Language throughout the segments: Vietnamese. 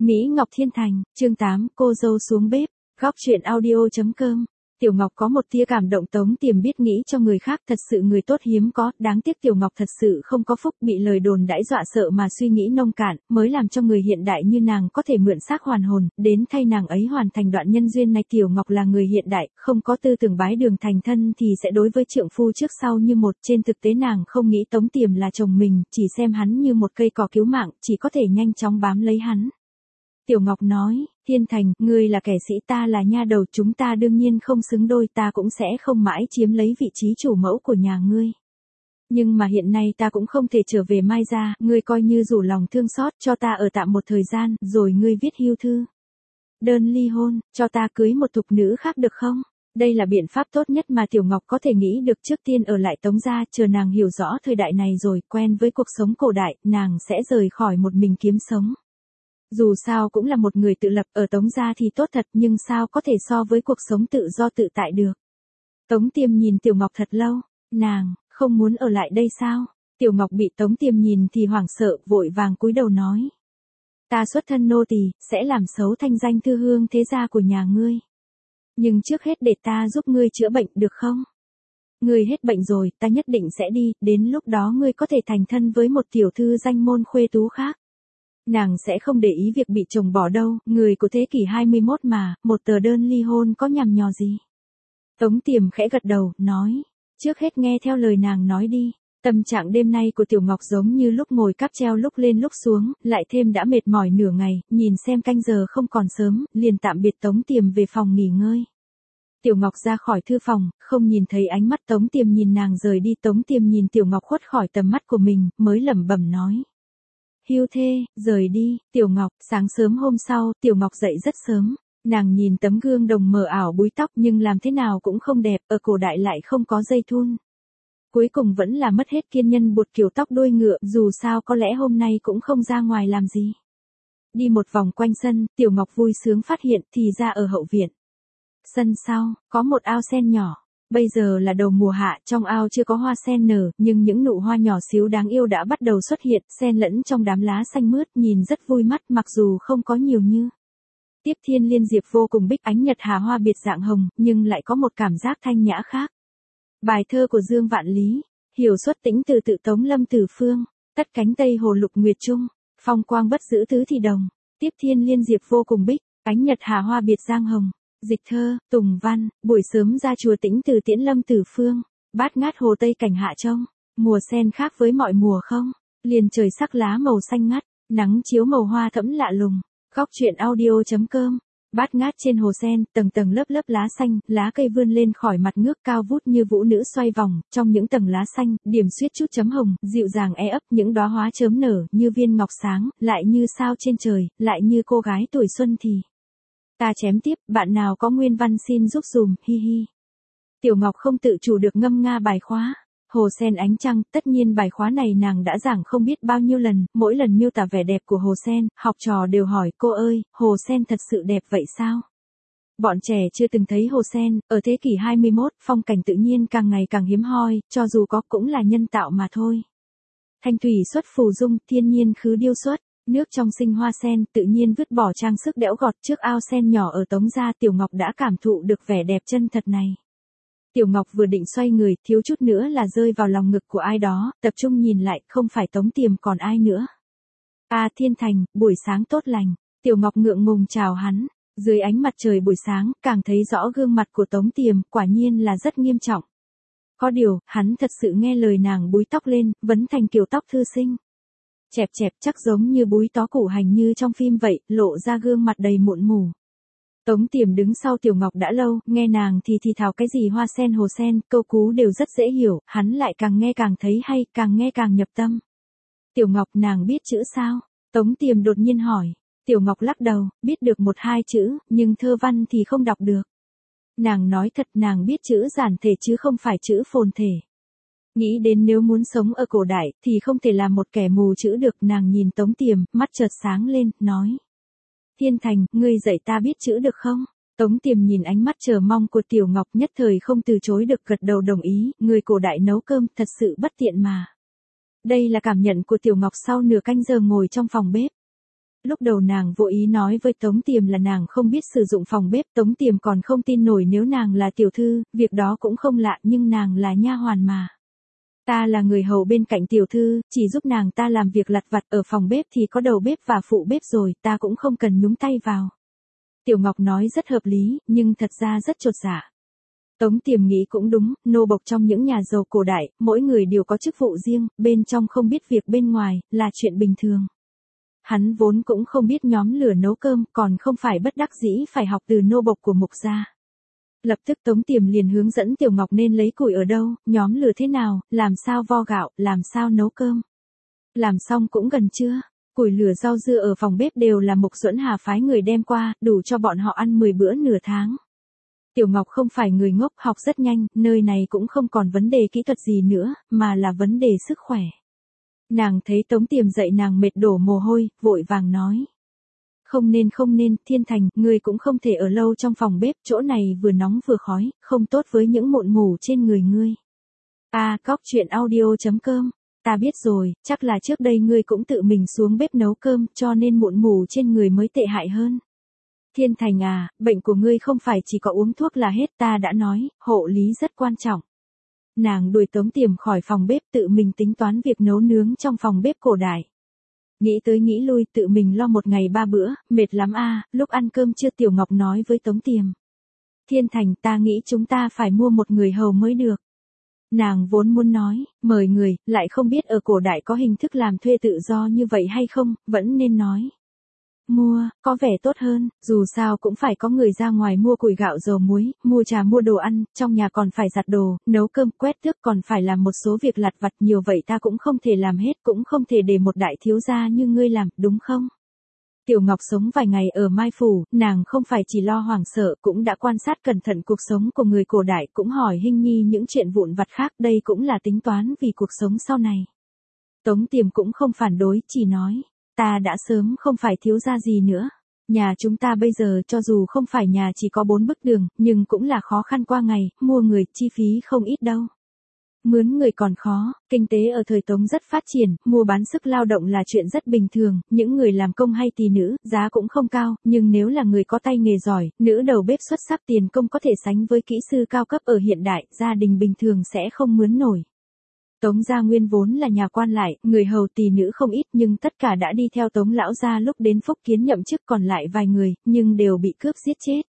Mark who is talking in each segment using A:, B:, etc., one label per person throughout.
A: Mỹ Ngọc Thiên Thành, chương 8, cô dâu xuống bếp, góc truyện audio.com. Tiểu Ngọc có một tia cảm động. Tống Tiềm biết nghĩ cho người khác, thật sự người tốt hiếm có, đáng tiếc Tiểu Ngọc thật sự không có phúc, bị lời đồn đãi dọa sợ mà suy nghĩ nông cạn, mới làm cho người hiện đại như nàng có thể mượn xác hoàn hồn, đến thay nàng ấy hoàn thành đoạn nhân duyên này. Tiểu Ngọc là người hiện đại, không có tư tưởng bái đường thành thân thì sẽ đối với trượng phu trước sau như một, trên thực tế nàng không nghĩ Tống Tiềm là chồng mình, chỉ xem hắn như một cây cỏ cứu mạng, chỉ có thể nhanh chóng bám lấy hắn. Tiểu Ngọc nói, Thiên Thành, ngươi là kẻ sĩ, ta là nha đầu, chúng ta đương nhiên không xứng đôi, ta cũng sẽ không mãi chiếm lấy vị trí chủ mẫu của nhà ngươi. Nhưng mà hiện nay ta cũng không thể trở về Mai gia, ngươi coi như rủ lòng thương xót cho ta ở tạm một thời gian, rồi ngươi viết hưu thư. Đơn ly hôn, cho ta cưới một thục nữ khác được không? Đây là biện pháp tốt nhất mà Tiểu Ngọc có thể nghĩ được. Trước tiên ở lại Tống gia, chờ nàng hiểu rõ thời đại này rồi, quen với cuộc sống cổ đại, nàng sẽ rời khỏi một mình kiếm sống. Dù sao cũng là một người tự lập, ở Tống gia thì tốt thật, nhưng sao có thể so với cuộc sống tự do tự tại được. Tống Tiềm nhìn Tiểu Ngọc thật lâu, nàng, không muốn ở lại đây sao? Tiểu Ngọc bị Tống Tiềm nhìn thì hoảng sợ, vội vàng cúi đầu nói. Ta xuất thân nô tỳ, sẽ làm xấu thanh danh thư hương thế gia của nhà ngươi. Nhưng trước hết để ta giúp ngươi chữa bệnh được không? Ngươi hết bệnh rồi, ta nhất định sẽ đi, đến lúc đó ngươi có thể thành thân với một tiểu thư danh môn khuê tú khác. Nàng sẽ không để ý việc bị chồng bỏ đâu, người của thế kỷ 21 mà, một tờ đơn ly hôn có nhằm nhò gì. Tống Tiềm khẽ gật đầu, nói, trước hết nghe theo lời nàng nói đi. Tâm trạng đêm nay của Tiểu Ngọc giống như lúc ngồi cáp treo lúc lên lúc xuống, lại thêm đã mệt mỏi nửa ngày, nhìn xem canh giờ không còn sớm, liền tạm biệt Tống Tiềm về phòng nghỉ ngơi. Tiểu Ngọc ra khỏi thư phòng, không nhìn thấy ánh mắt Tống Tiềm nhìn nàng rời đi. Tống Tiềm nhìn Tiểu Ngọc khuất khỏi tầm mắt của mình, mới lẩm bẩm nói. Hưu thê, rời đi. Tiểu Ngọc, sáng sớm hôm sau, Tiểu Ngọc dậy rất sớm. Nàng nhìn tấm gương đồng mờ ảo búi tóc nhưng làm thế nào cũng không đẹp, ở cổ đại lại không có dây thun. Cuối cùng vẫn là mất hết kiên nhẫn buộc kiểu tóc đuôi ngựa, dù sao có lẽ hôm nay cũng không ra ngoài làm gì. Đi một vòng quanh sân, Tiểu Ngọc vui sướng phát hiện thì ra ở hậu viện. Sân sau, có một ao sen nhỏ. Bây giờ là đầu mùa hạ, trong ao chưa có hoa sen nở, nhưng những nụ hoa nhỏ xíu đáng yêu đã bắt đầu xuất hiện, xen lẫn trong đám lá xanh mướt, nhìn rất vui mắt, mặc dù không có nhiều như. Tiếp thiên liên diệp vô cùng bích, ánh nhật hà hoa biệt dạng hồng, nhưng lại có một cảm giác thanh nhã khác. Bài thơ của Dương Vạn Lý, hiểu xuất tĩnh từ tự Tống Lâm Tử Phương, tất cánh tây hồ lục nguyệt trung, phong quang bất giữ tứ thì đồng, tiếp thiên liên diệp vô cùng bích, ánh nhật hà hoa biệt giang hồng. Dịch thơ, Tùng Văn, buổi sớm ra chùa Tĩnh Từ tiễn Lâm Tử Phương, bát ngát hồ Tây cảnh hạ trông, mùa sen khác với mọi mùa không, liền trời sắc lá màu xanh ngắt, nắng chiếu màu hoa thẫm lạ lùng, góc truyện audio.com. Bát ngát trên hồ sen, tầng tầng lớp lớp lá xanh, lá cây vươn lên khỏi mặt nước cao vút như vũ nữ xoay vòng, trong những tầng lá xanh, điểm xuyết chút chấm hồng, dịu dàng e ấp, những đóa hoa chớm nở, như viên ngọc sáng, lại như sao trên trời, lại như cô gái tuổi xuân thì. Ta chém tiếp, bạn nào có nguyên văn xin giúp dùm, hi hi. Tiểu Ngọc không tự chủ được ngâm nga bài khóa. Hồ sen ánh trăng, tất nhiên bài khóa này nàng đã giảng không biết bao nhiêu lần, mỗi lần miêu tả vẻ đẹp của hồ sen, học trò đều hỏi, cô ơi, hồ sen thật sự đẹp vậy sao? Bọn trẻ chưa từng thấy hồ sen, ở thế kỷ 21, phong cảnh tự nhiên càng ngày càng hiếm hoi, cho dù có cũng là nhân tạo mà thôi. Thanh thủy xuất phù dung, thiên nhiên khứ điêu xuất. Nước trong sinh hoa sen, tự nhiên vứt bỏ trang sức đẽo gọt trước ao sen nhỏ ở Tống gia. Tiểu Ngọc đã cảm thụ được vẻ đẹp chân thật này. Tiểu Ngọc vừa định xoay người, thiếu chút nữa là rơi vào lòng ngực của ai đó, tập trung nhìn lại, không phải Tống Tiềm còn ai nữa. À Thiên Thành, buổi sáng tốt lành. Tiểu Ngọc ngượng ngùng chào hắn. Dưới ánh mặt trời buổi sáng, càng thấy rõ gương mặt của Tống Tiềm, quả nhiên là rất nghiêm trọng. Có điều, hắn thật sự nghe lời nàng búi tóc lên, vấn thành kiểu tóc thư sinh. Chẹp chẹp chắc giống như búi tó củ hành như trong phim vậy, lộ ra gương mặt đầy mụn mủ. Tống Tiềm đứng sau Tiểu Ngọc đã lâu, nghe nàng thì thào cái gì hoa sen hồ sen, câu cú đều rất dễ hiểu, hắn lại càng nghe càng thấy hay, càng nghe càng nhập tâm. Tiểu Ngọc, nàng biết chữ sao? Tống Tiềm đột nhiên hỏi. Tiểu Ngọc lắc đầu, biết được một hai chữ, nhưng thơ văn thì không đọc được. Nàng nói thật, nàng biết chữ giản thể chứ không phải chữ phồn thể. Nghĩ đến nếu muốn sống ở cổ đại, thì không thể làm một kẻ mù chữ được. Nàng nhìn Tống Tiềm, mắt chợt sáng lên, nói. Thiên Thành, ngươi dạy ta biết chữ được không? Tống Tiềm nhìn ánh mắt chờ mong của Tiểu Ngọc, nhất thời không từ chối được, gật đầu đồng ý. Người cổ đại nấu cơm thật sự bất tiện mà. Đây là cảm nhận của Tiểu Ngọc sau nửa canh giờ ngồi trong phòng bếp. Lúc đầu nàng vô ý nói với Tống Tiềm là nàng không biết sử dụng phòng bếp, Tống Tiềm còn không tin nổi nếu nàng là tiểu thư, việc đó cũng không lạ nhưng nàng là nha hoàn mà. Ta là người hầu bên cạnh tiểu thư, chỉ giúp nàng ta làm việc lặt vặt ở phòng bếp thì có đầu bếp và phụ bếp rồi, ta cũng không cần nhúng tay vào. Tiểu Ngọc nói rất hợp lý, nhưng thật ra rất chột dạ. Tống Tiềm nghĩ cũng đúng, nô bộc trong những nhà giàu cổ đại, mỗi người đều có chức vụ riêng, bên trong không biết việc bên ngoài, là chuyện bình thường. Hắn vốn cũng không biết nhóm lửa nấu cơm, còn không phải bất đắc dĩ phải học từ nô bộc của mục gia. Lập tức Tống Tiềm liền hướng dẫn Tiểu Ngọc nên lấy củi ở đâu, nhóm lửa thế nào, làm sao vo gạo, làm sao nấu cơm. Làm xong cũng gần trưa, củi lửa rau dưa ở phòng bếp đều là Mục Duẫn Hà phái người đem qua, đủ cho bọn họ ăn 10 bữa nửa tháng. Tiểu Ngọc không phải người ngốc, học rất nhanh, nơi này cũng không còn vấn đề kỹ thuật gì nữa, mà là vấn đề sức khỏe. Nàng thấy Tống Tiềm dậy nàng mệt đổ mồ hôi, vội vàng nói. Không nên, Thiên Thành, ngươi cũng không thể ở lâu trong phòng bếp, chỗ này vừa nóng vừa khói, không tốt với những mụn mủ trên người ngươi. Cóc truyện audio.com, ta biết rồi, chắc là trước đây ngươi cũng tự mình xuống bếp nấu cơm, cho nên mụn mủ trên người mới tệ hại hơn. Thiên Thành à, bệnh của ngươi không phải chỉ có uống thuốc là hết, ta đã nói, hộ lý rất quan trọng. Nàng đuổi Tống Tiềm khỏi phòng bếp tự mình tính toán việc nấu nướng trong phòng bếp cổ đại. Nghĩ tới nghĩ lui tự mình lo một ngày 3 bữa, mệt lắm a. Lúc ăn cơm trưa Tiểu Ngọc nói với Tống Tiềm. Thiên Thành, ta nghĩ chúng ta phải mua một người hầu mới được. Nàng vốn muốn nói, mời người, lại không biết ở cổ đại có hình thức làm thuê tự do như vậy hay không, vẫn nên nói. Mua, có vẻ tốt hơn, dù sao cũng phải có người ra ngoài mua củi gạo dầu muối, mua trà mua đồ ăn, trong nhà còn phải giặt đồ, nấu cơm, quét tước còn phải làm một số việc lặt vặt nhiều vậy ta cũng không thể làm hết, cũng không thể để một đại thiếu gia như ngươi làm, đúng không? Tiểu Ngọc sống vài ngày ở Mai Phủ, nàng không phải chỉ lo hoảng sợ, cũng đã quan sát cẩn thận cuộc sống của người cổ đại, cũng hỏi Hinh Nhi những chuyện vụn vặt khác, đây cũng là tính toán vì cuộc sống sau này. Tống Tiềm cũng không phản đối, chỉ nói. Ta đã sớm không phải thiếu gia gì nữa. Nhà chúng ta bây giờ cho dù không phải nhà chỉ có 4 bức đường, nhưng cũng là khó khăn qua ngày, mua người, chi phí không ít đâu. Mướn người còn khó, kinh tế ở thời Tống rất phát triển, mua bán sức lao động là chuyện rất bình thường, những người làm công hay tỳ nữ, giá cũng không cao, nhưng nếu là người có tay nghề giỏi, nữ đầu bếp xuất sắc tiền công có thể sánh với kỹ sư cao cấp ở hiện đại, gia đình bình thường sẽ không mướn nổi. Tống gia nguyên vốn là nhà quan lại, người hầu tỳ nữ không ít nhưng tất cả đã đi theo Tống lão gia lúc đến Phúc Kiến nhậm chức còn lại vài người, nhưng đều bị cướp giết chết.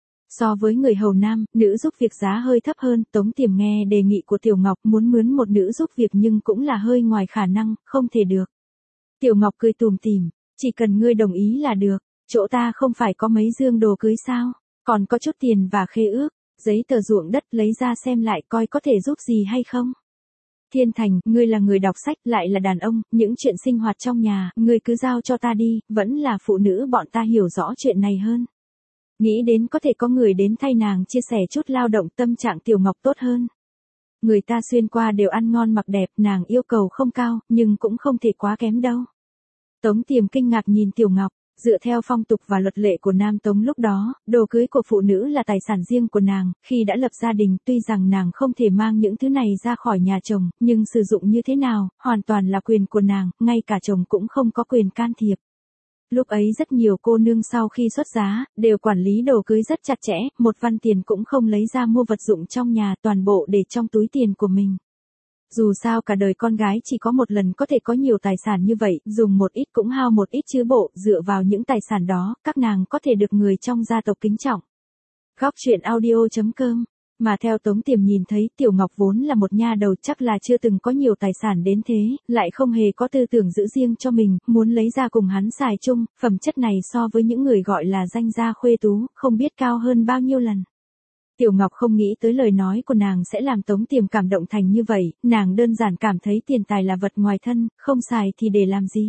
A: So với người hầu nam, nữ giúp việc giá hơi thấp hơn, Tống Tiềm nghe đề nghị của Tiểu Ngọc muốn mướn một nữ giúp việc nhưng cũng là hơi ngoài khả năng, không thể được. Tiểu Ngọc cười tủm tỉm, chỉ cần ngươi đồng ý là được, chỗ ta không phải có mấy dương đồ cưới sao, còn có chút tiền và khế ước, giấy tờ ruộng đất lấy ra xem lại coi có thể giúp gì hay không. Thiên Thành, ngươi là người đọc sách, lại là đàn ông, những chuyện sinh hoạt trong nhà, ngươi cứ giao cho ta đi, vẫn là phụ nữ bọn ta hiểu rõ chuyện này hơn. Nghĩ đến có thể có người đến thay nàng chia sẻ chút lao động, tâm trạng Tiểu Ngọc tốt hơn. Người ta xuyên qua đều ăn ngon mặc đẹp, nàng yêu cầu không cao, nhưng cũng không thể quá kém đâu. Tống Tiềm kinh ngạc nhìn Tiểu Ngọc. Dựa theo phong tục và luật lệ của Nam Tống lúc đó, đồ cưới của phụ nữ là tài sản riêng của nàng, khi đã lập gia đình, tuy rằng nàng không thể mang những thứ này ra khỏi nhà chồng, nhưng sử dụng như thế nào, hoàn toàn là quyền của nàng, ngay cả chồng cũng không có quyền can thiệp. Lúc ấy rất nhiều cô nương sau khi xuất giá, đều quản lý đồ cưới rất chặt chẽ, một văn tiền cũng không lấy ra mua vật dụng trong nhà, toàn bộ để trong túi tiền của mình. Dù sao cả đời con gái chỉ có một lần có thể có nhiều tài sản như vậy, dùng một ít cũng hao một ít chứ bộ, dựa vào những tài sản đó, các nàng có thể được người trong gia tộc kính trọng. Cóc truyện audio.com, mà theo Tống Tiềm nhìn thấy Tiểu Ngọc vốn là một nha đầu chắc là chưa từng có nhiều tài sản đến thế, lại không hề có tư tưởng giữ riêng cho mình, muốn lấy ra cùng hắn xài chung, phẩm chất này so với những người gọi là danh gia khuê tú, không biết cao hơn bao nhiêu lần. Tiểu Ngọc không nghĩ tới lời nói của nàng sẽ làm Tống Tiềm cảm động thành như vậy, nàng đơn giản cảm thấy tiền tài là vật ngoài thân, không xài thì để làm gì.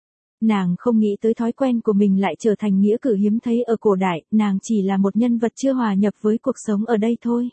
A: Nàng không nghĩ tới thói quen của mình lại trở thành nghĩa cử hiếm thấy ở cổ đại, nàng chỉ là một nhân vật chưa hòa nhập với cuộc sống ở đây thôi.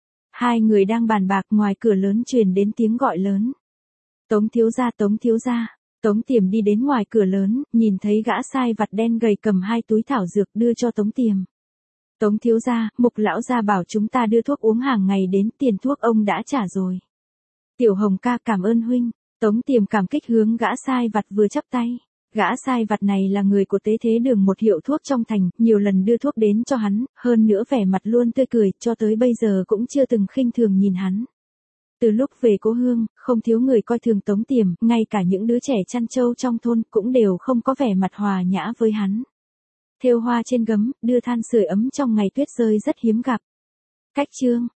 A: Hai người đang bàn bạc, ngoài cửa lớn truyền đến tiếng gọi lớn. Tống thiếu gia, Tống thiếu gia. Tống Tiềm đi đến ngoài cửa lớn, nhìn thấy gã sai vặt đen gầy cầm 2 túi thảo dược đưa cho Tống Tiềm. Tống thiếu gia, Mục lão gia bảo chúng ta đưa thuốc uống hàng ngày đến, tiền thuốc ông đã trả rồi. Tiểu Hồng ca, cảm ơn huynh. Tống Tiềm cảm kích hướng gã sai vặt vừa chắp tay. Gã sai vặt này là người của Tế Thế Đường, một hiệu thuốc trong thành, nhiều lần đưa thuốc đến cho hắn, hơn nữa vẻ mặt luôn tươi cười, cho tới bây giờ cũng chưa từng khinh thường nhìn hắn. Từ lúc về cố hương, không thiếu người coi thường Tống Tiềm, ngay cả những đứa trẻ chăn trâu trong thôn cũng đều không có vẻ mặt hòa nhã với hắn. Thêu hoa trên gấm, đưa than sưởi ấm trong ngày tuyết rơi rất hiếm gặp. Cách chương